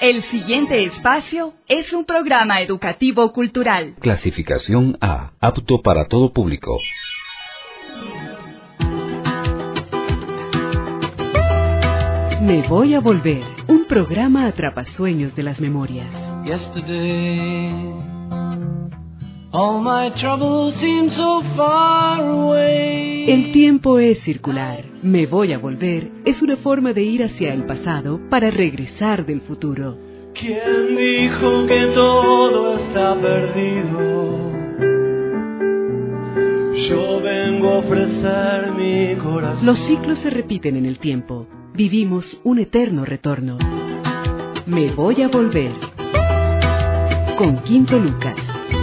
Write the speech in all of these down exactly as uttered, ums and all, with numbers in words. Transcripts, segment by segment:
El siguiente espacio es un programa educativo cultural. Clasificación A, apto para todo público. Me voy a volver, un programa atrapasueños de las memorias. Yesterday, all my troubles seem so far away. El tiempo es circular. Me voy a volver es una forma de ir hacia el pasado para regresar del futuro. ¿Quién dijo que todo está perdido? Yo vengo a ofrecer mi corazón. Los ciclos se repiten en el tiempo. Vivimos un eterno retorno. Me voy a volver. Con Quinto Lucas.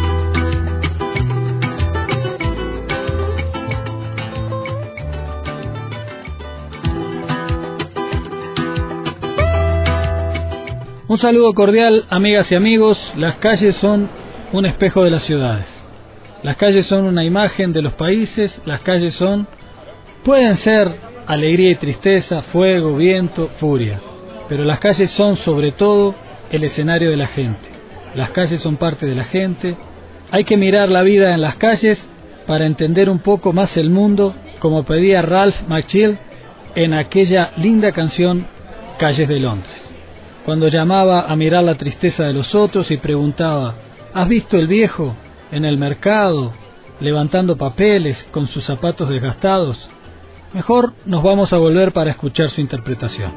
Un saludo cordial, amigas y amigos. Las calles son un espejo de las ciudades. Las calles son una imagen de los países. Las calles son, pueden ser alegría y tristeza, fuego, viento, furia. Pero las calles son sobre todo el escenario de la gente. Las calles son parte de la gente. Hay que mirar la vida en las calles para entender un poco más el mundo, como pedía Ralph McChill en aquella linda canción Calles de Londres. Cuando llamaba a mirar la tristeza de los otros y preguntaba: ¿has visto el viejo en el mercado levantando papeles con sus zapatos desgastados? Mejor nos vamos a volver para escuchar su interpretación.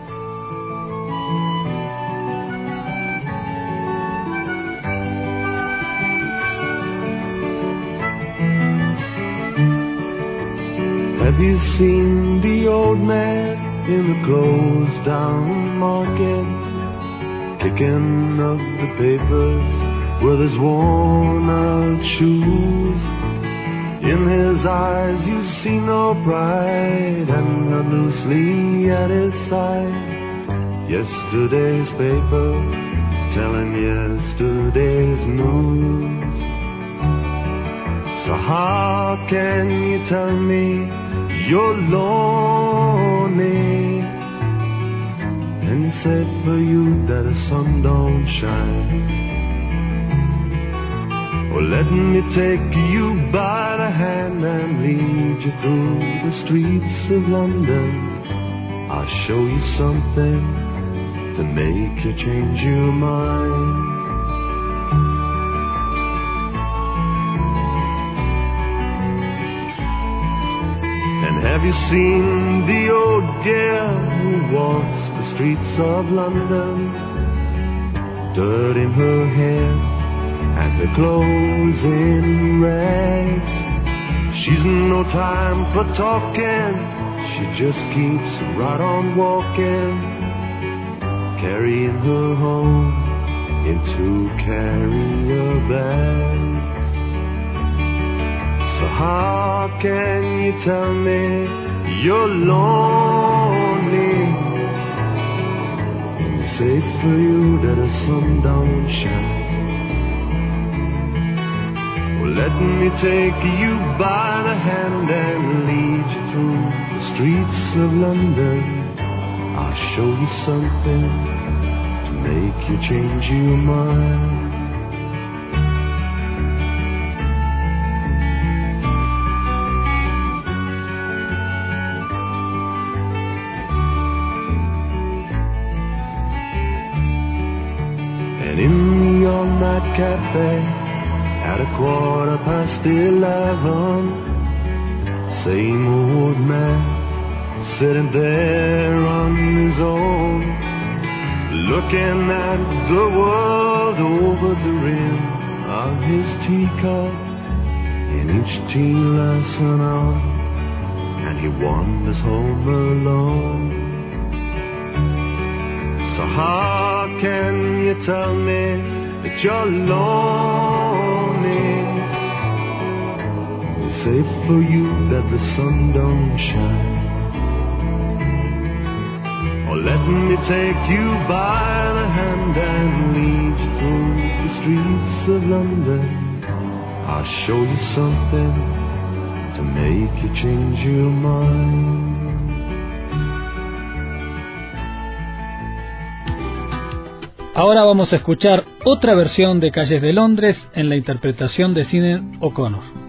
Have you seen the old man in the closed down market, picking up the papers with his worn out shoes? In his eyes you see no pride, and held loosely at his side yesterday's paper, telling yesterday's news. So how can you tell me you're lonely and say for you that the sun don't shine? Oh, let me take you by the hand and lead you through the streets of London. I'll show you something to make you change your mind. And have you seen the old girl who walks the streets of London, dirt in her hair and her clothes in rags? She's no time for talking, she just keeps right on walking, carrying her home in two carrier bags. So how can you tell me you're lonely and say for you that the sun don't shine? Let me take you by the hand and lead you through the streets of London. I'll show you something to make you change your mind. And in the all-night cafe at a quarter past eleven, same old man sitting there on his own, looking at the world over the rim of his teacup, in each tea lesson on, and he wanders home alone. So how can you tell me that you're lonely? Say for you that the sun don't shine. Or let me take you by the hand and lead you through the streets of London. I'll show you something to make you change your mind. Ahora vamos a escuchar otra versión de Calles de Londres en la interpretación de Sinéad O'Connor.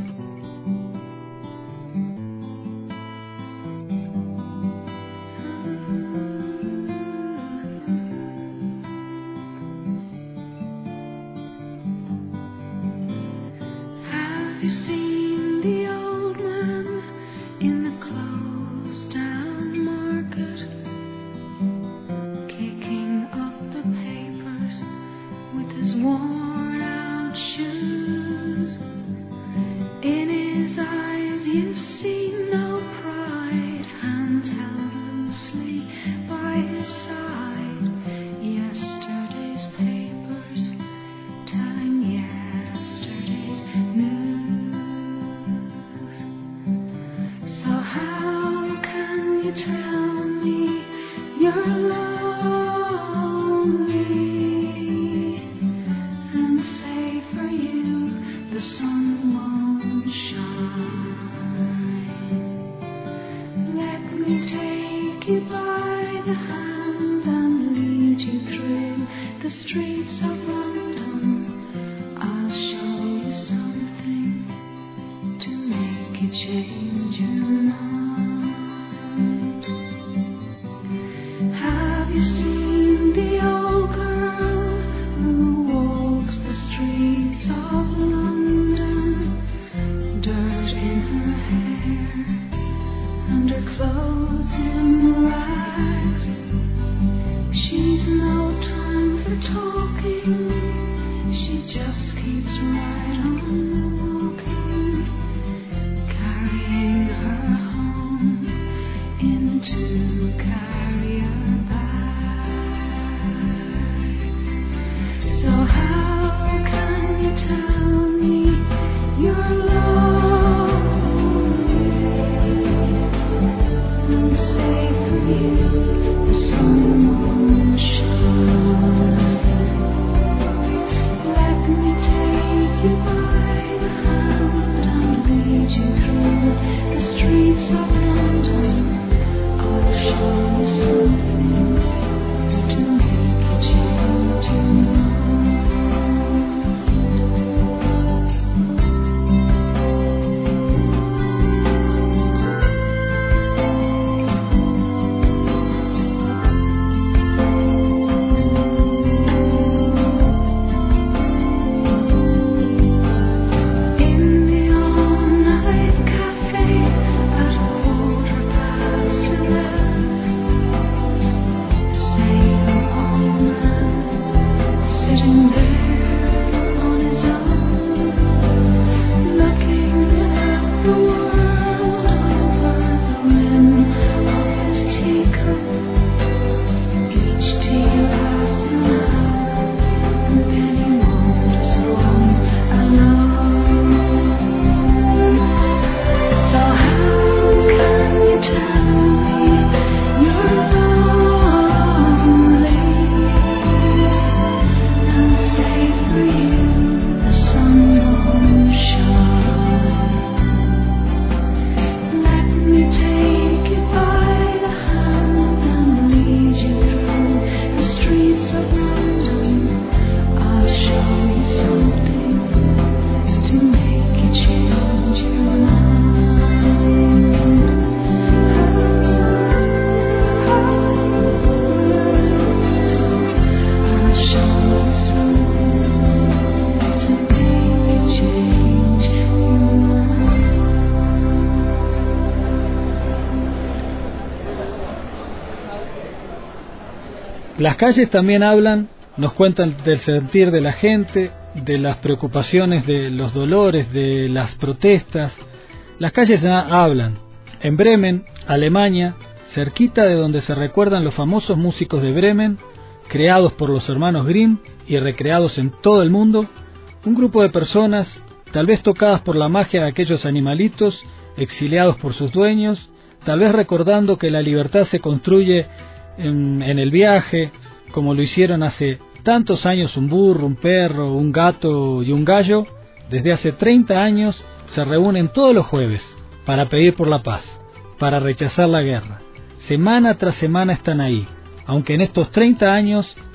Las calles también hablan, nos cuentan del sentir de la gente, de las preocupaciones, de los dolores, de las protestas. Las calles hablan. En Bremen, Alemania, cerquita de donde se recuerdan los famosos músicos de Bremen, creados por los hermanos Grimm y recreados en todo el mundo, un grupo de personas, tal vez tocadas por la magia de aquellos animalitos, exiliados por sus dueños, tal vez recordando que la libertad se construye en, en el viaje, como lo hicieron hace tantos años un burro, un perro, un gato y un gallo. Desde hace treinta años se reúnen todos los jueves para pedir por la paz, para rechazar la guerra. Semana tras semana están ahí, aunque en estos treinta años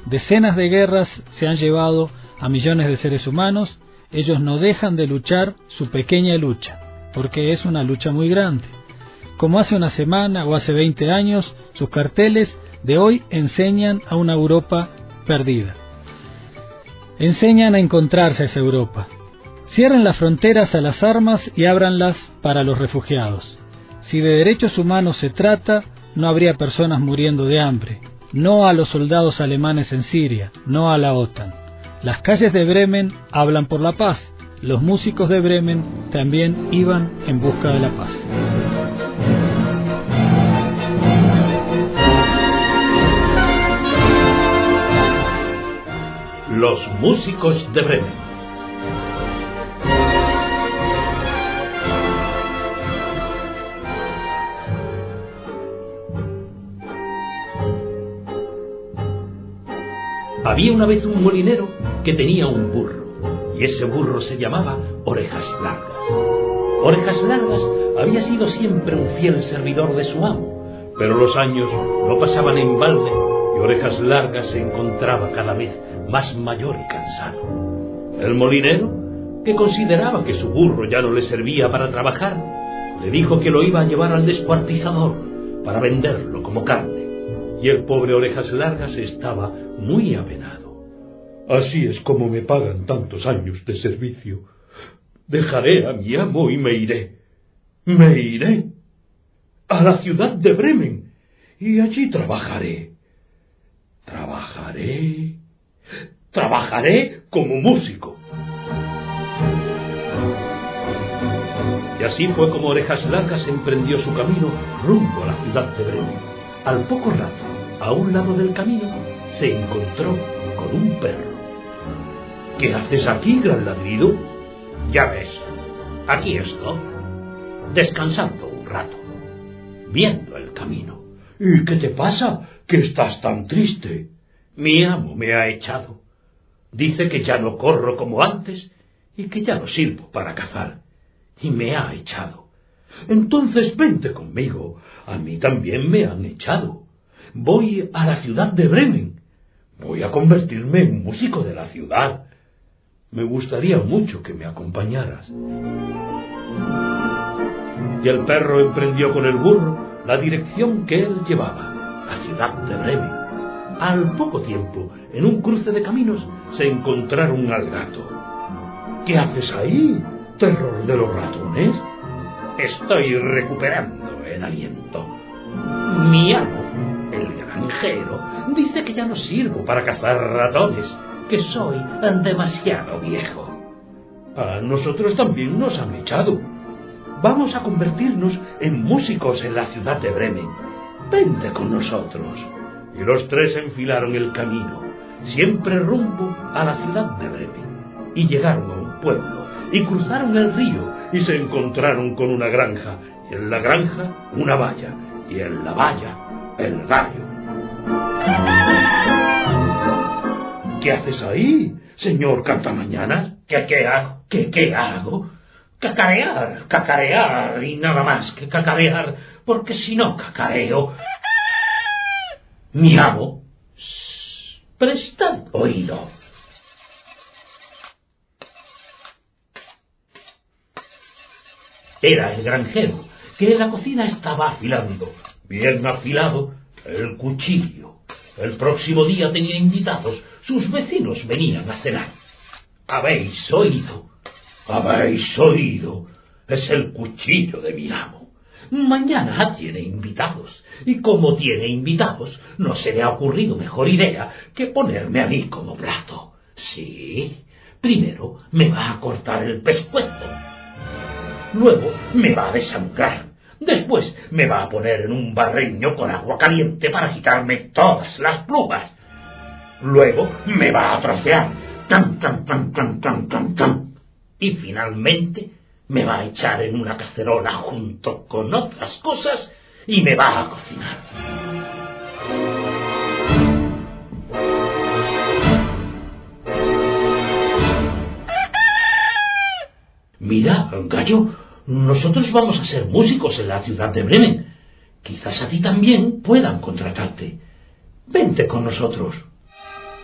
Decenas de guerras se han llevado a millones de seres humanos. Ellos no dejan de luchar su pequeña lucha, porque es una lucha muy grande. Como hace una semana o hace veinte años, sus carteles de hoy enseñan a una Europa perdida. Enseñan a encontrarse a esa Europa. Cierren las fronteras a las armas y ábranlas para los refugiados. Si de derechos humanos se trata, no habría personas muriendo de hambre. No a los soldados alemanes en Siria, no a la OTAN. Las calles de Bremen hablan por la paz. Los músicos de Bremen también iban en busca de la paz. Los músicos de Bremen. Había una vez un molinero que tenía un burro, y ese burro se llamaba Orejas Largas. Orejas Largas había sido siempre un fiel servidor de su amo, pero los años no pasaban en balde y Orejas Largas se encontraba cada vez más mayor y cansado. El molinero, que consideraba que su burro ya no le servía para trabajar, le dijo que lo iba a llevar al descuartizador para venderlo como carne. Y el pobre Orejas Largas estaba muy apenado. Así es como me pagan tantos años de servicio. Dejaré a mi amo y me iré. Me iré a la ciudad de Bremen y allí trabajaré. Trabajaré. Trabajaré como músico. Y así fue como Orejas Largas emprendió su camino rumbo a la ciudad de Bremen. Al poco rato, a un lado del camino, se encontró con un perro. ¿Qué haces aquí, gran ladrido? Ya ves, aquí estoy, descansando un rato, viendo el camino. ¿Y qué te pasa? ¿Que estás tan triste? Mi amo me ha echado. Dice que ya no corro como antes y que ya no sirvo para cazar. Y me ha echado. Entonces vente conmigo. A mí también me han echado. Voy a la ciudad de Bremen. Voy a convertirme en músico de la ciudad. Me gustaría mucho que me acompañaras. Y el perro emprendió con el burro la dirección que él llevaba, la ciudad de Bremen. Al poco tiempo, en un cruce de caminos, se encontraron al gato. ¿Qué haces ahí, terror de los ratones? Estoy recuperando el aliento. Mi amo, el granjero, dice que ya no sirvo para cazar ratones, que soy demasiado viejo. A nosotros también nos han echado. Vamos a convertirnos en músicos en la ciudad de Bremen. Vente con nosotros. Y los tres enfilaron el camino, siempre rumbo a la ciudad de Bremen. Y llegaron a un pueblo, y cruzaron el río, y se encontraron con una granja, y en la granja una valla, y en la valla el gallo. ¿Qué haces ahí, señor Cantamañanas? ¿Qué, qué hago? ¿Qué, qué hago? Cacarear, cacarear, y nada más que cacarear, porque si no cacareo... Mi amo, shh, prestad oído. Era el granjero, que en la cocina estaba afilando, bien afilado, el cuchillo. El próximo día tenía invitados, sus vecinos venían a cenar. ¿Habéis oído? ¿Habéis oído? Es el cuchillo de mi amo. Mañana tiene invitados, y como tiene invitados, no se le ha ocurrido mejor idea que ponerme a mí como plato. Sí, primero me va a cortar el pescuezo. Luego me va a desangrar. Después me va a poner en un barreño con agua caliente para quitarme todas las plumas. Luego me va a trocear. Tan, tan, tan, tan, tan, tan, tan. Y finalmente me va a echar en una cacerola junto con otras cosas y me va a cocinar. Mira, gallo, nosotros vamos a ser músicos en la ciudad de Bremen. Quizás a ti también puedan contratarte. Vente con nosotros.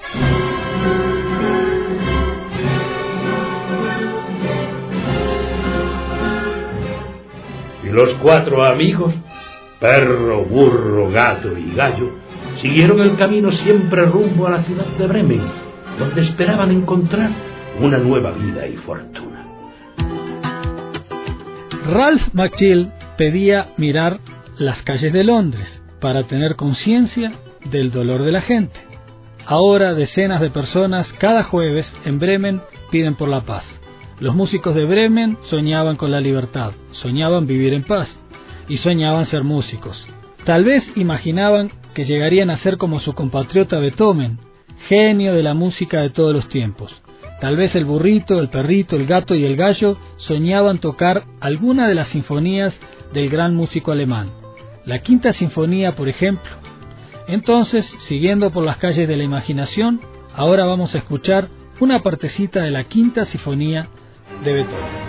Y los cuatro amigos, perro, burro, gato y gallo, siguieron el camino siempre rumbo a la ciudad de Bremen, donde esperaban encontrar una nueva vida y fortuna. Ralph McGill pedía mirar las calles de Londres para tener conciencia del dolor de la gente. Ahora decenas de personas cada jueves en Bremen piden por la paz. Los músicos de Bremen soñaban con la libertad, soñaban vivir en paz y soñaban ser músicos. Tal vez imaginaban que llegarían a ser como su compatriota Beethoven, genio de la música de todos los tiempos. Tal vez el burrito, el perrito, el gato y el gallo soñaban tocar alguna de las sinfonías del gran músico alemán. La Quinta Sinfonía, por ejemplo. Entonces, siguiendo por las calles de la imaginación, ahora vamos a escuchar una partecita de la Quinta Sinfonía de Beethoven.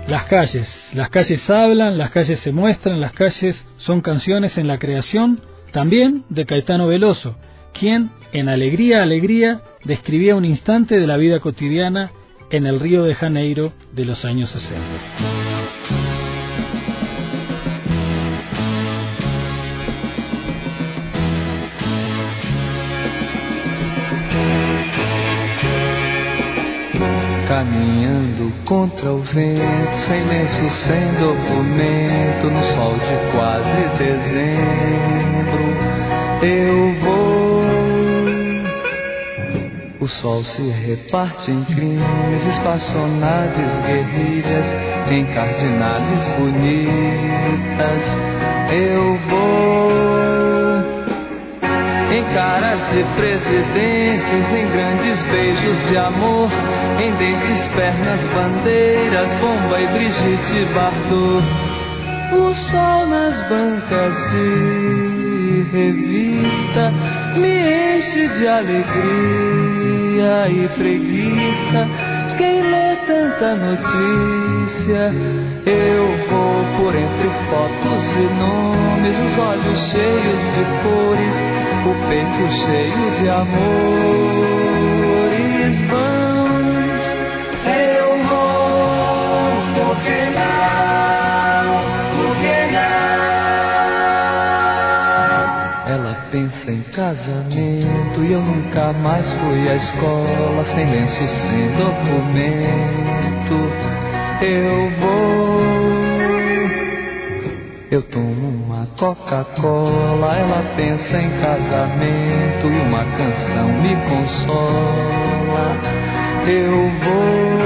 Las calles, las calles hablan, las calles se muestran, las calles son canciones en la creación, también de Caetano Veloso, quien en Alegría, Alegría describía un instante de la vida cotidiana en el Río de Janeiro de los años sesenta. Caminhando contra o vento, sem lenço, sem documento, no sol de quase dezembro, eu vou. O sol se reparte em crimes, espaçonaves, guerrilhas, em cardinales bonitas, eu vou. Em caras de presidentes, em grandes beijos de amor, em dentes, pernas, bandeiras, Bomba e Brigitte Bardot. O sol nas bancas de revista me enche de alegria e preguiça. Quem lê tanta notícia? Eu vou por entre fotos e nomes, os olhos cheios de cores, o peito cheio de amores vãos. Eu vou, por que não, por que não? Ela pensa em casamento e eu nunca mais fui à escola, sem lenço, sem documento. Eu vou, eu tomo uma Coca-Cola, ela pensa em casamento e uma canção me consola. Eu vou,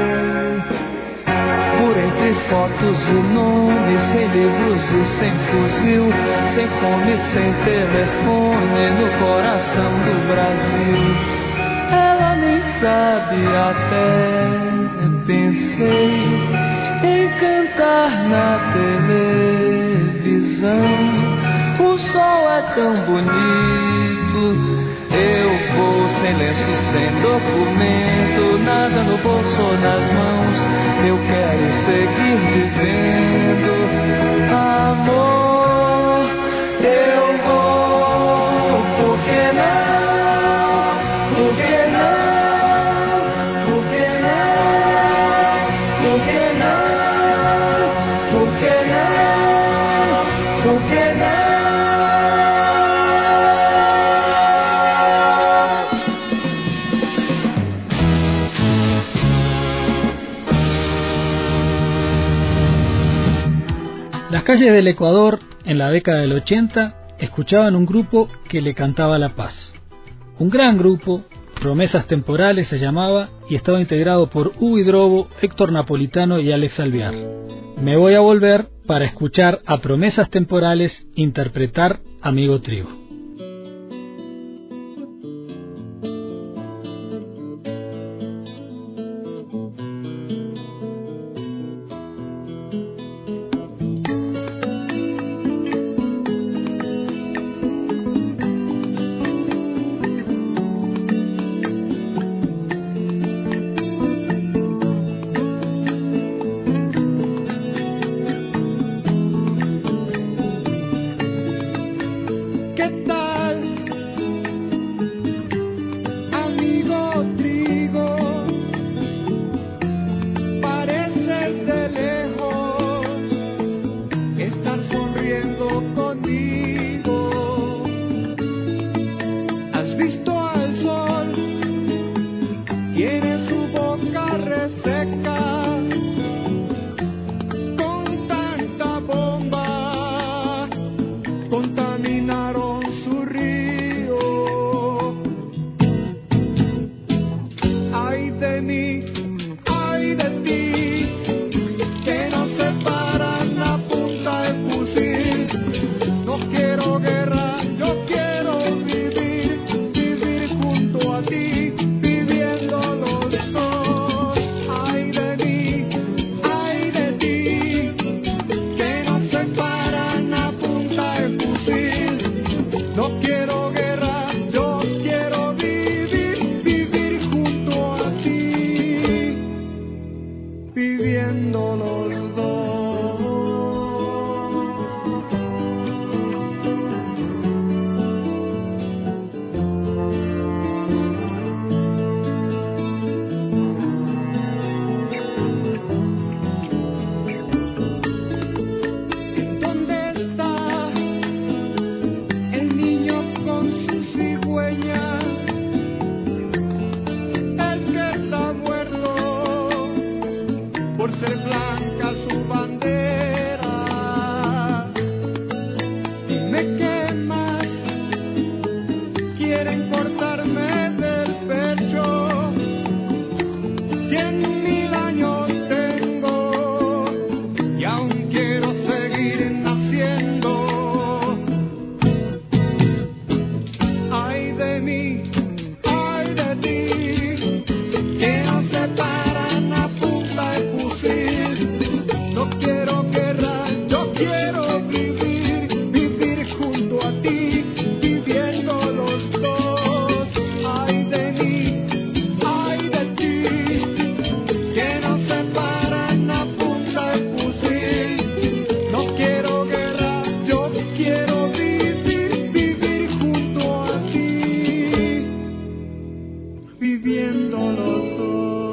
por entre fotos e nomes, sem livros e sem fuzil, sem fome, sem telefone, no coração do Brasil. Ela nem sabe até, pensei em cantar na televisão. O sol é tão bonito, eu vou sem lenço, sem documento, nada no bolso ou nas mãos. Eu quero seguir vivendo, amor. Eu vou, por que não? Por que não? Las calles del Ecuador, en la década del ochenta, escuchaban un grupo que le cantaba la paz. Un gran grupo, Promesas Temporales se llamaba, y estaba integrado por Hugo Hidrobo, Héctor Napolitano y Alex Alvear. Me voy a volver para escuchar a Promesas Temporales interpretar Amigo Trigo. Quiero guerra, yo quiero vivir, vivir junto a ti. cien mil años tengo y aún quiero seguir naciendo. Ay de mí, ay de ti, que nos separan a punta de fusil. No quiero guerra, yo quiero vivir, vivir junto a ti, viviendo los dos. Ay de mí, ay de ti, que nos separan a punta de fusil. No quiero guerra, yo quiero vivir, vivir junto a ti, viviendo los dos.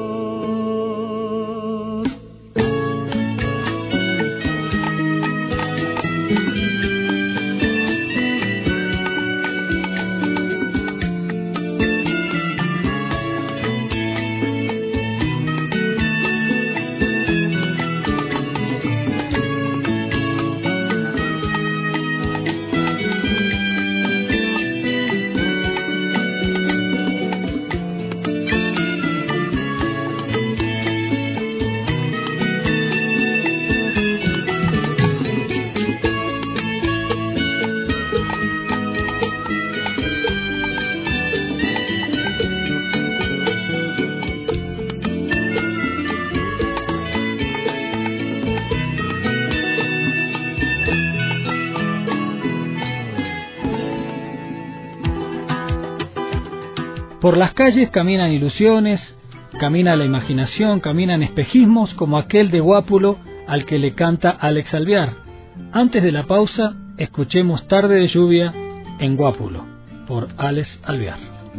Por las calles caminan ilusiones, camina la imaginación, caminan espejismos como aquel de Guápulo al que le canta Alex Alvear. Antes de la pausa, escuchemos Tarde de lluvia en Guápulo, por Alex Alvear.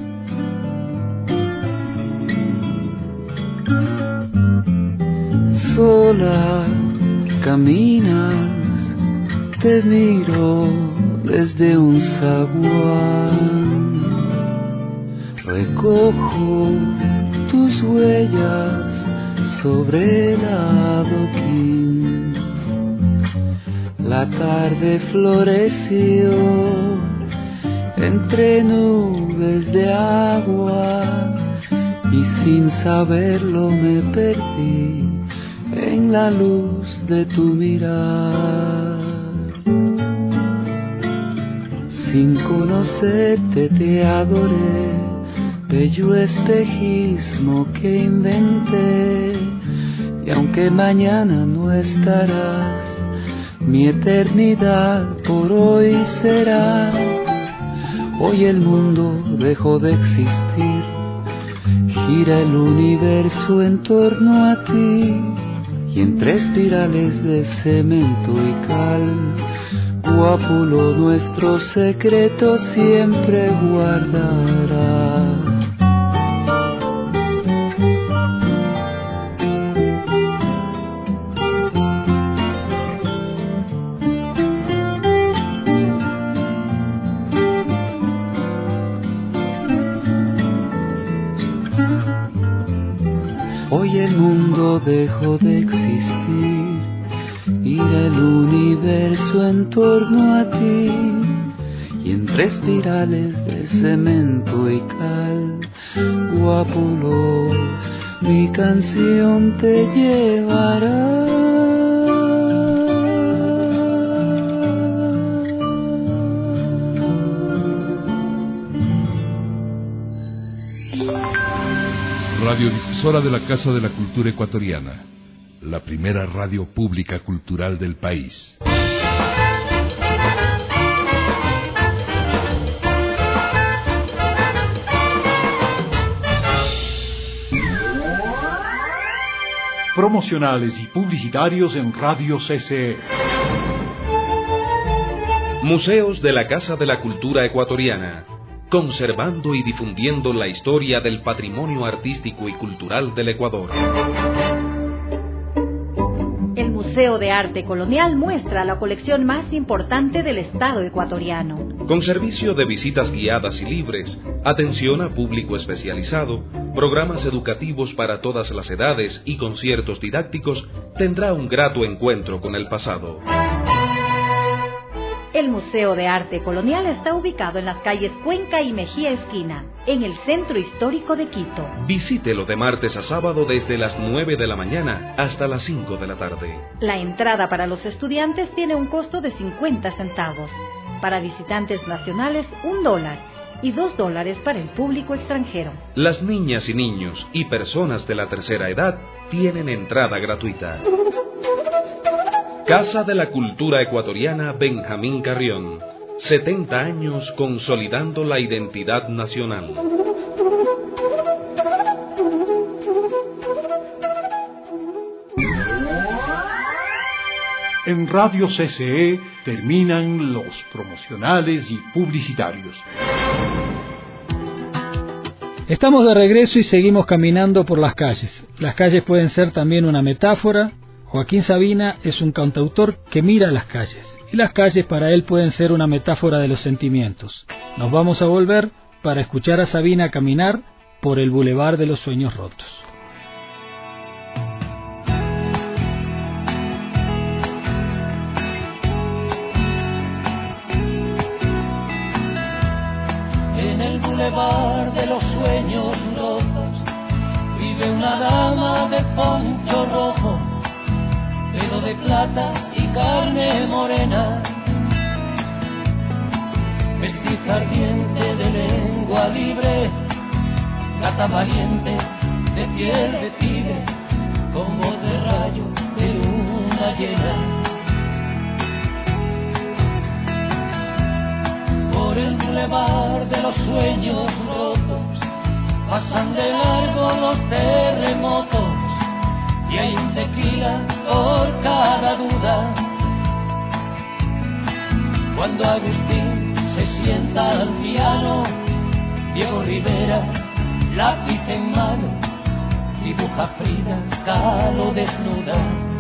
Sola caminas, te miro desde un zaguán. Recojo tus huellas sobre el adoquín. La tarde floreció entre nubes de agua y sin saberlo me perdí en la luz de tu mirar. Sin conocerte te adoré, bello espejismo que inventé, y aunque mañana no estarás, mi eternidad por hoy será. Hoy el mundo dejó de existir, gira el universo en torno a ti, y entre espirales de cemento y cal, Guápulo nuestro secreto siempre guardará. Hoy el mundo dejó de existir, gira el universo en torno a ti, y entre espirales de cemento y cal, Guápulo, mi canción te llevará. Radiodifusora de la Casa de la Cultura Ecuatoriana, la primera radio pública cultural del país. Promocionales y publicitarios en Radio C C E. Museos de la Casa de la Cultura Ecuatoriana, conservando y difundiendo la historia del patrimonio artístico y cultural del Ecuador. El Museo de Arte Colonial muestra la colección más importante del Estado ecuatoriano. Con servicio de visitas guiadas y libres, atención a público especializado, programas educativos para todas las edades y conciertos didácticos, tendrá un grato encuentro con el pasado. El Museo de Arte Colonial está ubicado en las calles Cuenca y Mejía Esquina, en el centro histórico de Quito. Visítelo de martes a sábado desde las nueve de la mañana hasta las cinco de la tarde. La entrada para los estudiantes tiene un costo de cincuenta centavos. Para visitantes nacionales, un dólar. Y dos dólares para el público extranjero. Las niñas y niños y personas de la tercera edad tienen entrada gratuita. Casa de la Cultura Ecuatoriana Benjamín Carrión. setenta años consolidando la identidad nacional. En Radio C C E terminan los promocionales y publicitarios. Estamos de regreso y seguimos caminando por las calles. Las calles pueden ser también una metáfora. Joaquín Sabina es un cantautor que mira las calles, y las calles para él pueden ser una metáfora de los sentimientos. Nos vamos a volver para escuchar a Sabina caminar por el Boulevard de los Sueños Rotos. En el Boulevard de los Sueños Rotos vive una dama de poncho rojo, pelo de plata y carne morena, mestiza ardiente de lengua libre, gata valiente de piel de tigre, con voz de rayo de luna llena. Por el bulevar de los sueños rotos pasan de largo los terremotos, y hay un tequila por cada duda. Cuando Agustín se sienta al piano, Diego Rivera, lápiz en mano, dibuja Frida Kahlo desnuda.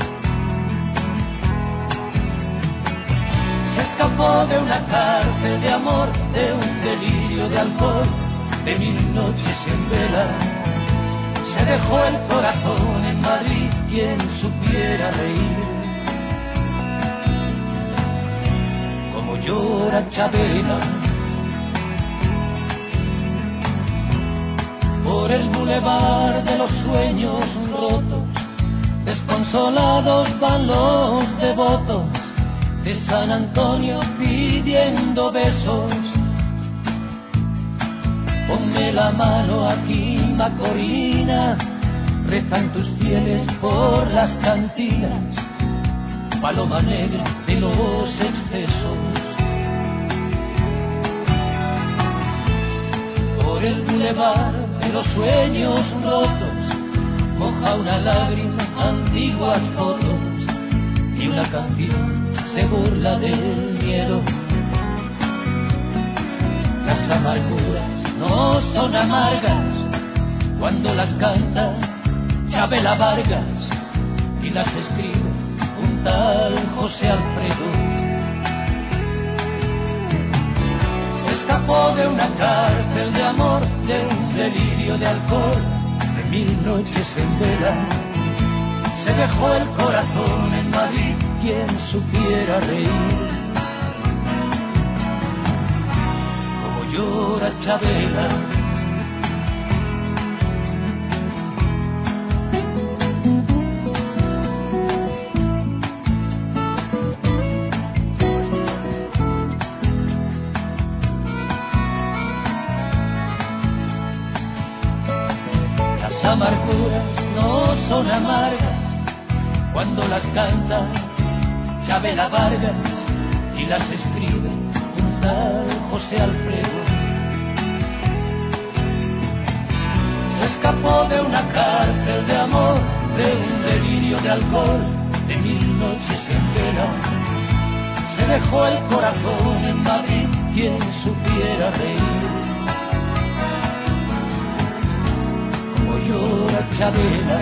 Se escapó de una cárcel de amor, de un delirio de alcohol, de mil noches en vela. Se dejó el corazón en Madrid, quien supiera reír. Como llora Chabela. Por el bulevar de los sueños rotos, desconsolados van los devotos de San Antonio pidiendo besos. Ponme la mano aquí, Macorina, rezan tus fieles por las cantinas, paloma negra de los excesos. Por el bulevar de los sueños rotos, moja una lágrima antiguas fotos, y una canción se burla del miedo. Las amarguras no son amargas cuando las canta Chabela Vargas y las escribe un tal José Alfredo. Se escapó de una cárcel de amor, de un delirio de alcohol, de mil noches en vela. Se dejó el corazón en Madrid, quien supiera reír. Como llora Chabela. Las amarguras no son amargas cuando las canta Chabela Vargas y las escribe un tal José Alfredo. Se escapó de una cárcel de amor, de un delirio de alcohol, de mil noches en vela. Se dejó el corazón en Madrid, quien supiera reír. Como llora Chabela.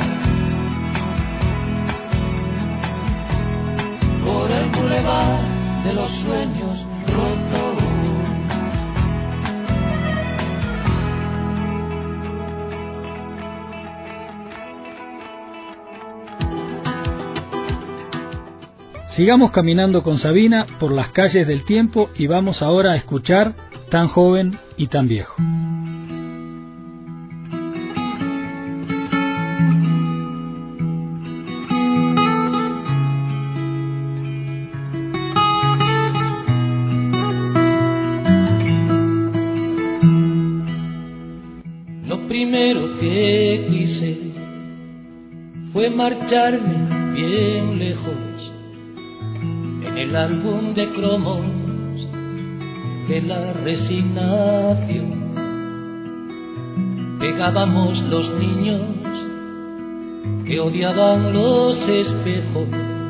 Por el bulevar de los sueños rotos. Sigamos caminando con Sabina por las calles del tiempo y vamos ahora a escuchar Tan joven y tan viejo. Lo primero que quise fue marcharme bien lejos en el álbum de cromos de la resignación. Pegábamos los niños que odiaban los espejos,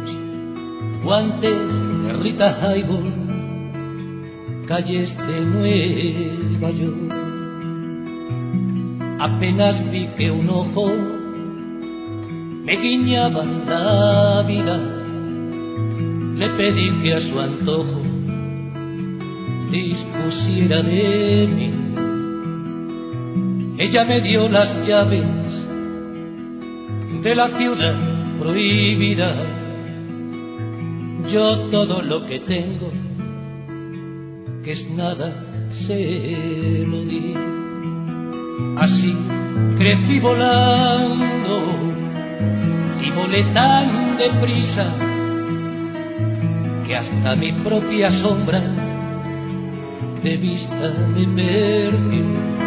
guantes de Rita Hayworth, calles de Nueva York. Apenas vi que un ojo me guiñaba la vida, le pedí que a su antojo dispusiera de mí. Ella me dio las llaves de la ciudad prohibida. Yo todo lo que tengo, que es nada, se lo di. Así crecí volando y volé tan deprisa que hasta mi propia sombra de vista me perdí.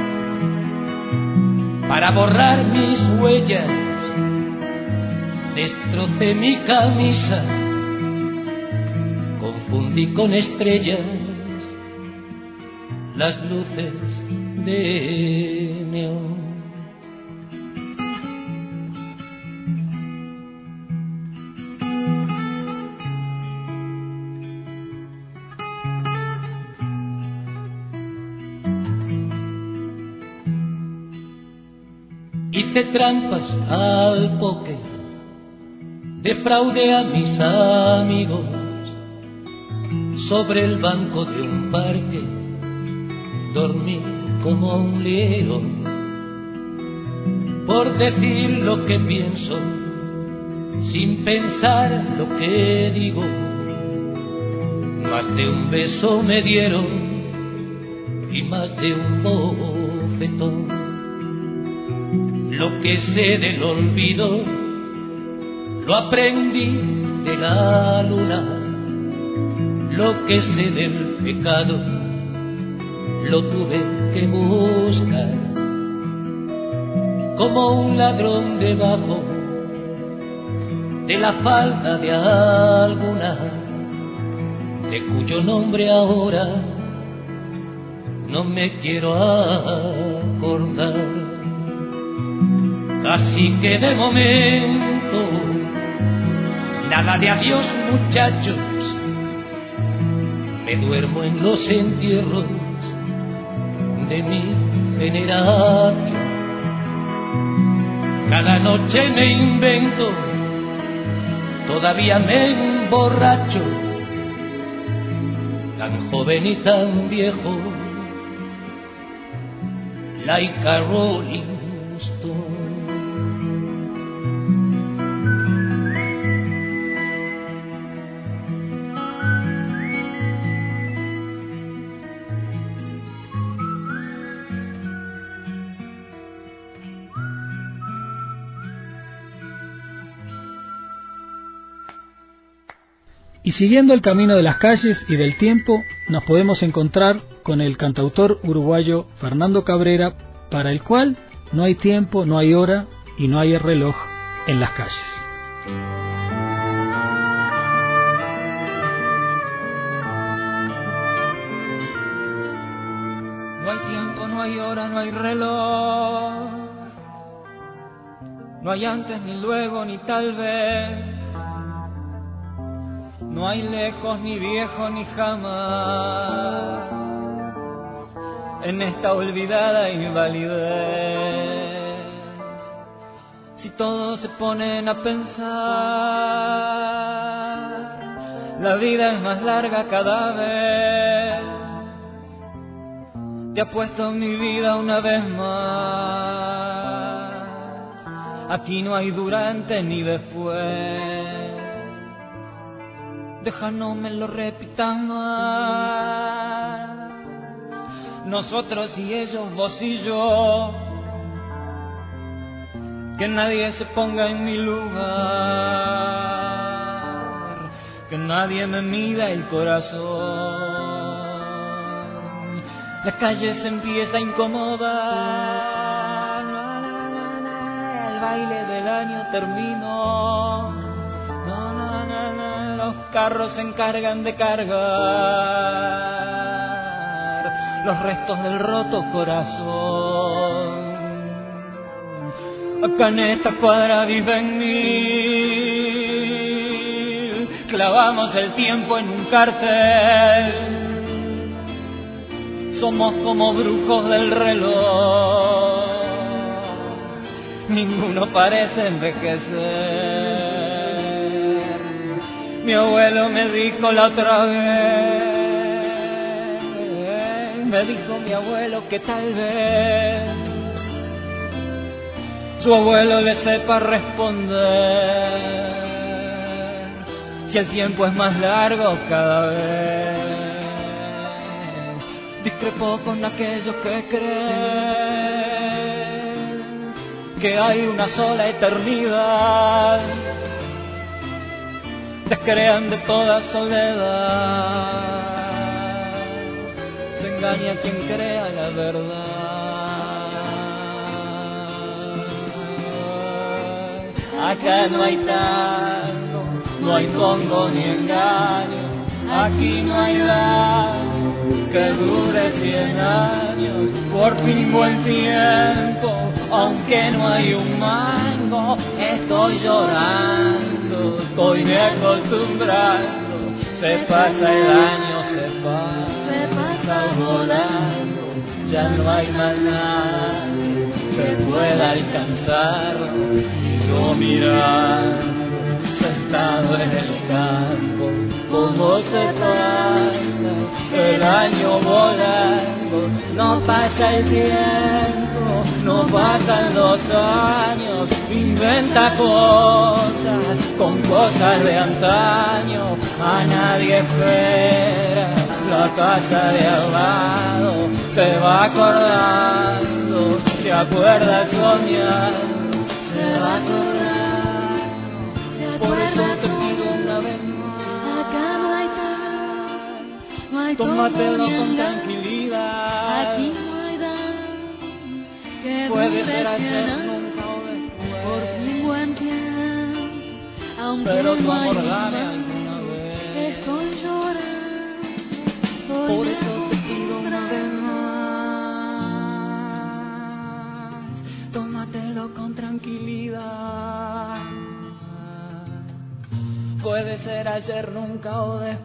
Para borrar mis huellas destrocé mi camisa, confundí con estrellas las luces de neón. Hice trampas al póker, defraudé a mis amigos sobre el banco de un parque, dormí como un león por decir lo que pienso sin pensar lo que digo. Más de un beso me dieron y más de un bofetón. Lo que sé del olvido lo aprendí de la luna, lo que sé del pecado lo tuve que buscar. Como un ladrón debajo de la falda de alguna, de cuyo nombre ahora no me quiero acordar. Así que de momento nada de adiós muchachos, me duermo en los entierros de mi generación. Cada noche me invento, todavía me emborracho, tan joven y tan viejo, like a Rolling Stone. Y siguiendo el camino de las calles y del tiempo, nos podemos encontrar con el cantautor uruguayo Fernando Cabrera, para el cual no hay tiempo, no hay hora y no hay reloj en las calles. No hay tiempo, no hay hora, no hay reloj. No hay antes ni luego ni tal vez. No hay lejos, ni viejo, ni jamás en esta olvidada invalidez. Si todos se ponen a pensar, la vida es más larga cada vez. Te apuesto mi vida una vez más. Aquí no hay durante ni después. deja no me lo repitan más. Nosotros y ellos, vos y yo, que nadie se ponga en mi lugar, que nadie me mida el corazón. La calle se empieza a incomodar, el baile del año terminó, los carros se encargan de cargar los restos del roto corazón. Acá en esta cuadra viven mil, clavamos el tiempo en un cartel, somos como brujos del reloj, ninguno parece envejecer. Mi abuelo me dijo la otra vez, me dijo mi abuelo que tal vez su abuelo le sepa responder, si el tiempo es más largo cada vez. Discrepo con aquellos que creen que hay una sola eternidad, descrean de toda soledad, se engaña quien crea la verdad. Acá no hay tango, no hay congo ni engaño, aquí no hay daño que dure cien años, por fin buen tiempo, aunque no hay un mango, estoy llorando, estoy me acostumbrando, se pasa el año, se pasa, se pasa volando, ya no hay más nadie que pueda alcanzarlo, y yo mirando, sentado en el campo, como se pasa el año volando, no pasa el tiempo, no pasan los años, inventa cosas con cosas de antaño, a nadie espera, la casa de al lado se va acordando, se acuerda soñando, se va acordando, por eso te pido una vez más, acá no hay paz, no hay tómatelo con tranquilidad, aquí no hay daño que puede dure ser ayer, cien años, nunca o después, por fin buen tiempo, aunque pero tu no hay amor dame más, alguna vez, estoy llorando, por eso te pido una vez más, tómatelo con tranquilidad. Puede ser ayer, nunca o después,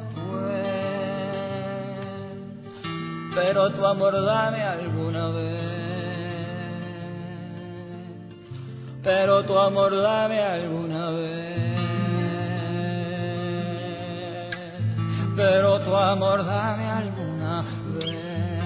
pero tu amor dame alguna vez, pero tu amor dame alguna vez, pero tu amor dame alguna vez.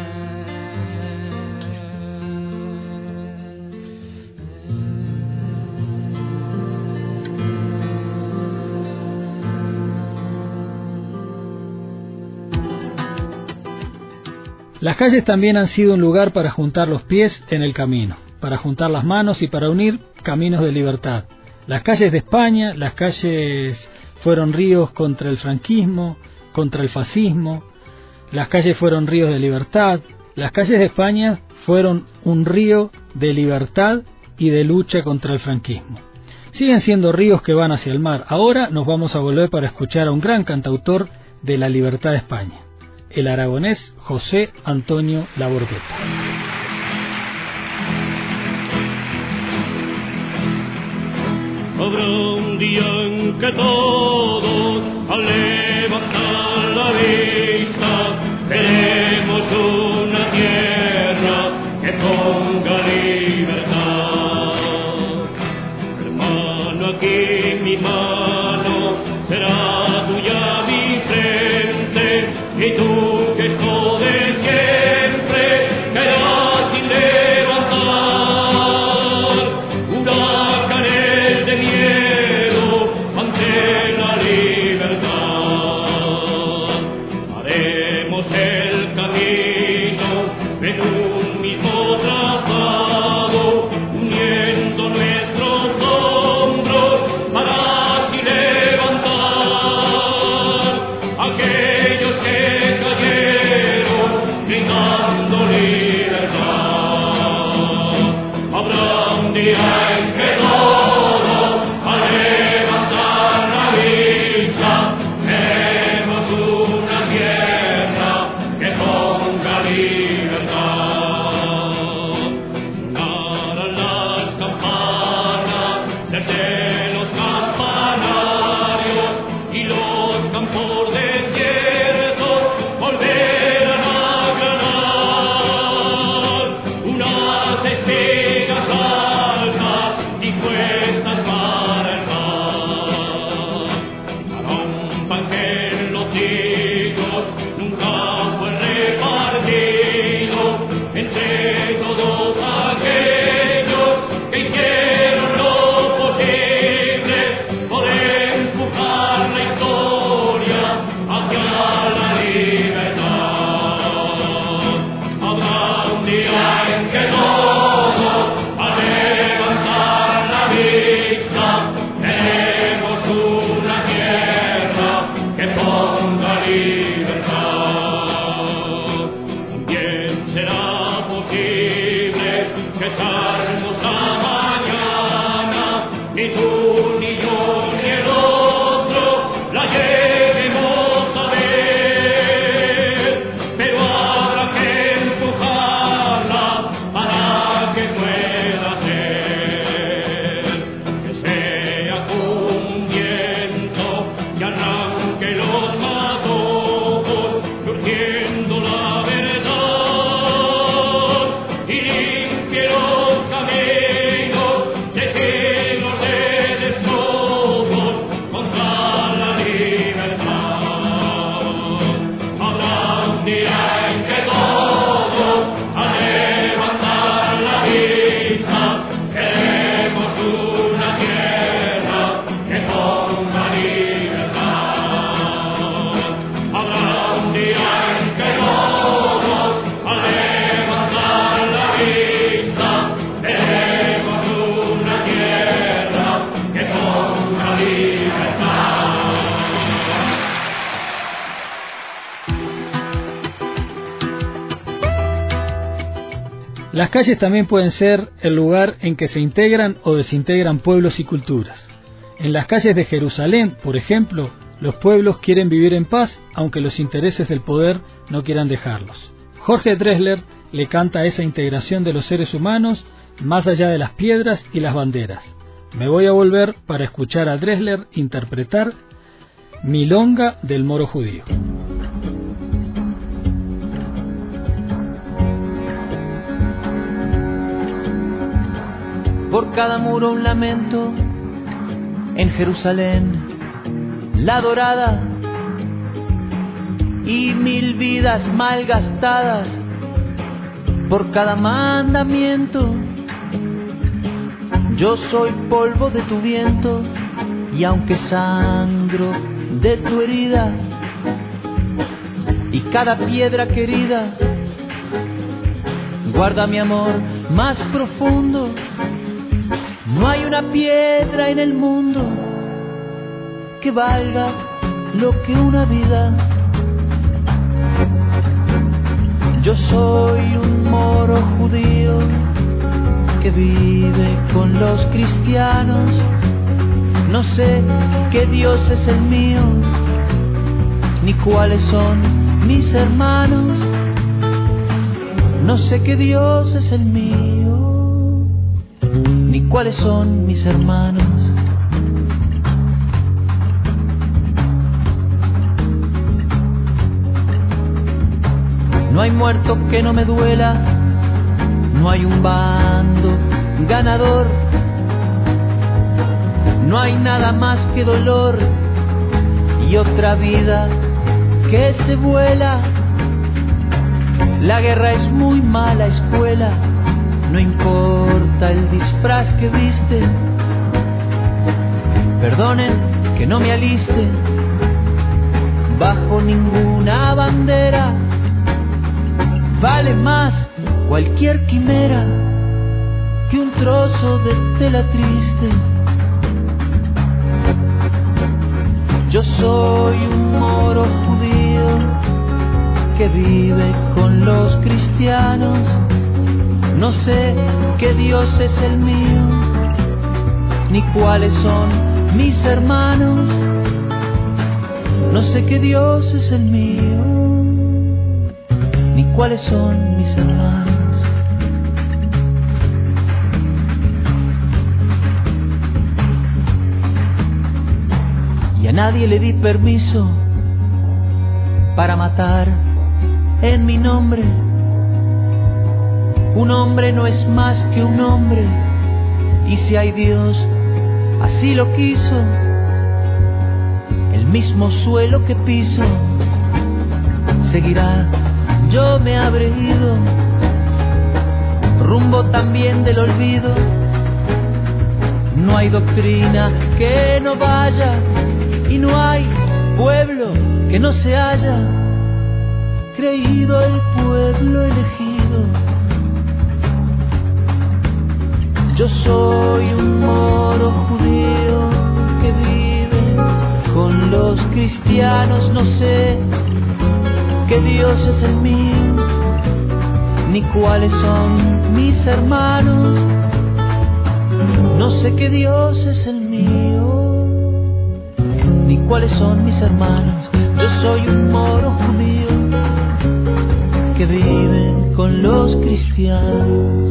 Las calles también han sido un lugar para juntar los pies en el camino, para juntar las manos y para unir caminos de libertad. Las calles de España, las calles fueron ríos contra el franquismo, contra el fascismo, las calles fueron ríos de libertad, las calles de España fueron un río de libertad y de lucha contra el franquismo. Siguen siendo ríos que van hacia el mar. Ahora nos vamos a volver para escuchar a un gran cantautor de la libertad de España, el aragonés José Antonio Labordeta. Habrá un día en que todos, al levantar la vista, veremos una tierra que ponga libertad. Hermano, aquí mi mano será tuya mi frente, y tú que todo siempre quedarás sin levantar. Huracanes de miedo ante la libertad. Las calles también pueden ser el lugar en que se integran o desintegran pueblos y culturas. En las calles de Jerusalén, por ejemplo, los pueblos quieren vivir en paz, aunque los intereses del poder no quieran dejarlos. Jorge Drexler le canta a esa integración de los seres humanos más allá de las piedras y las banderas. Me voy a volver para escuchar a Drexler interpretar Milonga del Moro Judío. Por cada muro un lamento, en Jerusalén, la dorada, y mil vidas malgastadas, por cada mandamiento. Yo soy polvo de tu viento, y aunque sangro de tu herida, y cada piedra querida, guarda mi amor más profundo. No hay una piedra en el mundo que valga lo que una vida. Yo soy un moro judío que vive con los cristianos. No sé qué Dios es el mío, ni cuáles son mis hermanos. No sé qué Dios es el mío, ni cuáles son mis hermanos. No hay muerto que no me duela, no hay un bando ganador, no hay nada más que dolor y otra vida que se vuela. La guerra es muy mala escuela, no importa el disfraz que viste. Perdonen que no me aliste bajo ninguna bandera. Vale más cualquier quimera que un trozo de tela triste. Yo soy un moro judío que vive con los cristianos. No sé qué Dios es el mío, ni cuáles son mis hermanos. No sé qué Dios es el mío, ni cuáles son mis hermanos. Y a nadie le di permiso para matar en mi nombre. Un hombre no es más que un hombre, y si hay Dios, así lo quiso. El mismo suelo que piso seguirá. Yo me habré ido rumbo también del olvido. No hay doctrina que no vaya, y no hay pueblo que no se haya creído el pueblo elegido. Yo soy un moro judío que vive con los cristianos. No sé qué Dios es el mío, ni cuáles son mis hermanos. No sé qué Dios es el mío, ni cuáles son mis hermanos. Yo soy un moro judío que vive con los cristianos.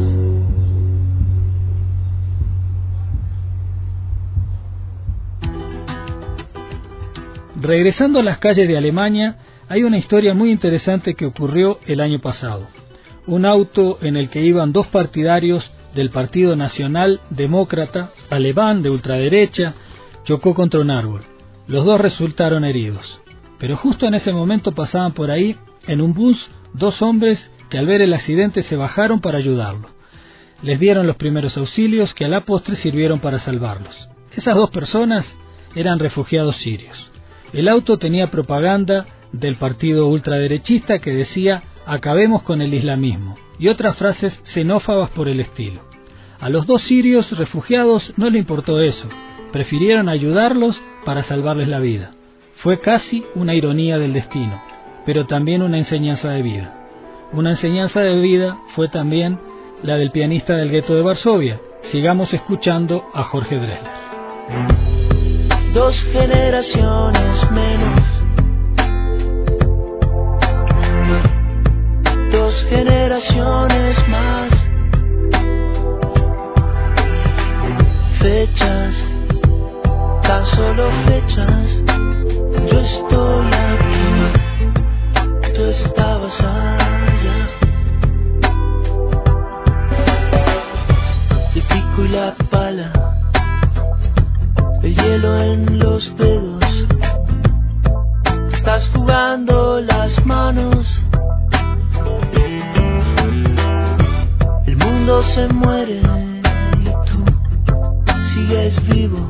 Regresando a las calles de Alemania, hay una historia muy interesante que ocurrió el año pasado. Un auto en el que iban dos partidarios del Partido Nacional Demócrata alemán de ultraderecha chocó contra un árbol. Los dos resultaron heridos. Pero justo en ese momento pasaban por ahí, en un bus, dos hombres que al ver el accidente se bajaron para ayudarlo. Les dieron los primeros auxilios que a la postre sirvieron para salvarlos. Esas dos personas eran refugiados sirios. El auto tenía propaganda del partido ultraderechista que decía «acabemos con el islamismo» y otras frases xenófobas por el estilo. A los dos sirios refugiados no le importó eso, prefirieron ayudarlos para salvarles la vida. Fue casi una ironía del destino, pero también una enseñanza de vida. Una enseñanza de vida fue también la del pianista del gueto de Varsovia. Sigamos escuchando a Jorge Drexler. Dos generaciones menos, dos generaciones más, fechas, tan solo fechas. Yo estoy aquí, tú estabas allá. El pico y la pala, el hielo en los dedos, estás jugando las manos. El mundo se muere y tú sigues vivo,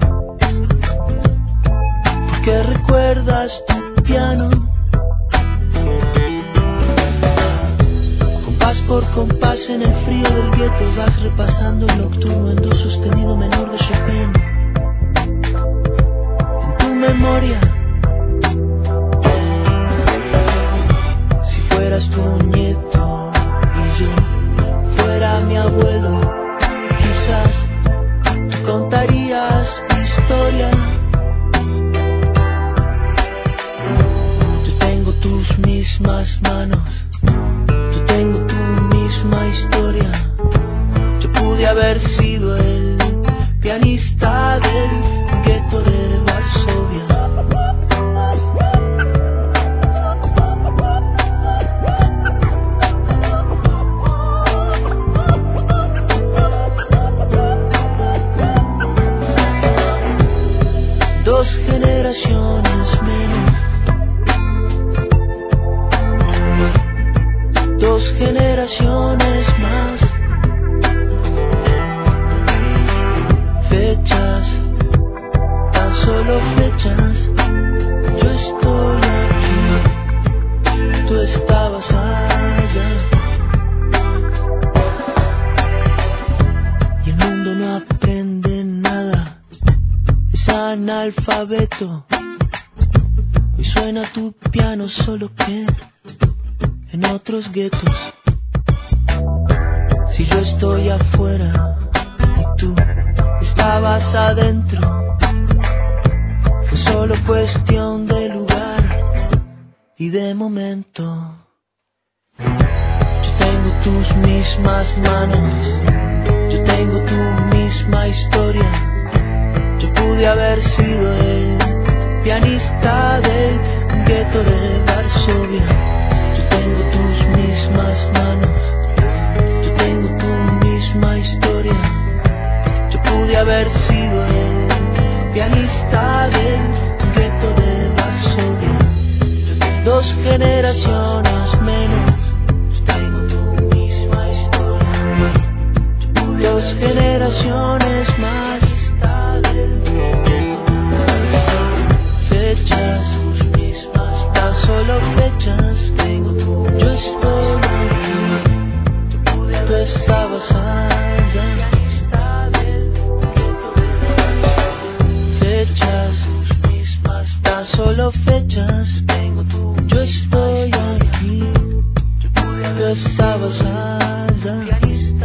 porque recuerdas tu piano. Compás por compás en el frío del gueto vas repasando el nocturno en do sostenido menor de Chopin. En tu memoria, si fueras tu nieto y yo fuera mi abuelo, quizás tú contarías mi historia. Yo tengo tus mismas manos, yo tengo tu misma historia. Yo pude haber sido el pianista del gueto de Varsovia. Dos generaciones menos, dos generaciones más, fechas, tan solo fechas. Yo estoy aquí, tú estabas allá. Y el mundo no aprende nada, es analfabeto. Hoy suena tu piano solo que en otros guetos. Si yo estoy afuera y tú estabas adentro, fue solo cuestión de lugar y de momento. Yo tengo tus mismas manos, yo tengo tu misma historia. Yo pude haber sido el pianista del gueto de Varsovia. Yo tengo tus mismas manos, yo tengo tu misma historia. Yo pude haber sido el pianista del gueto de Varsovia. Dos generaciones menos, yo tengo tu misma historia. Dos generaciones más, fechas, tan solo fechas. Yo estoy aquí, tú estabas allá. Fechas, tan solo fechas. Yo estoy aquí, tú estabas allá.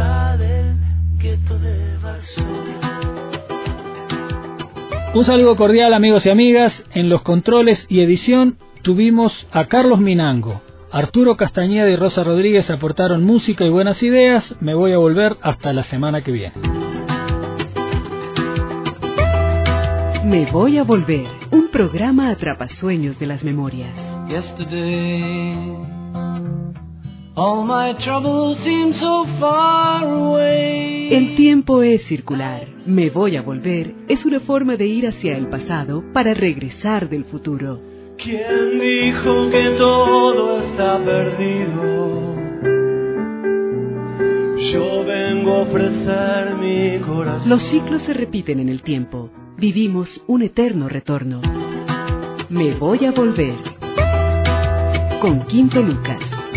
Un saludo cordial, amigos y amigas. En los controles y edición tuvimos a Carlos Minango. Arturo Castañeda y Rosa Rodríguez aportaron música y buenas ideas. Me voy a volver hasta la semana que viene. Me voy a volver, un programa atrapasueños de las memorias. Yesterday, all my troubles seem so far away. El tiempo es circular. Me voy a volver es una forma de ir hacia el pasado para regresar del futuro. ¿Quién dijo que todo está perdido? Yo vengo a ofrecer mi corazón. Los ciclos se repiten en el tiempo. Vivimos un eterno retorno. Me voy a volver. Con Quinto Lucas.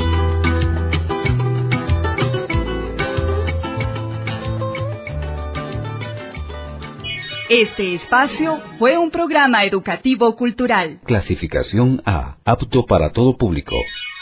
Este espacio fue un programa educativo cultural. Clasificación A, apto para todo público.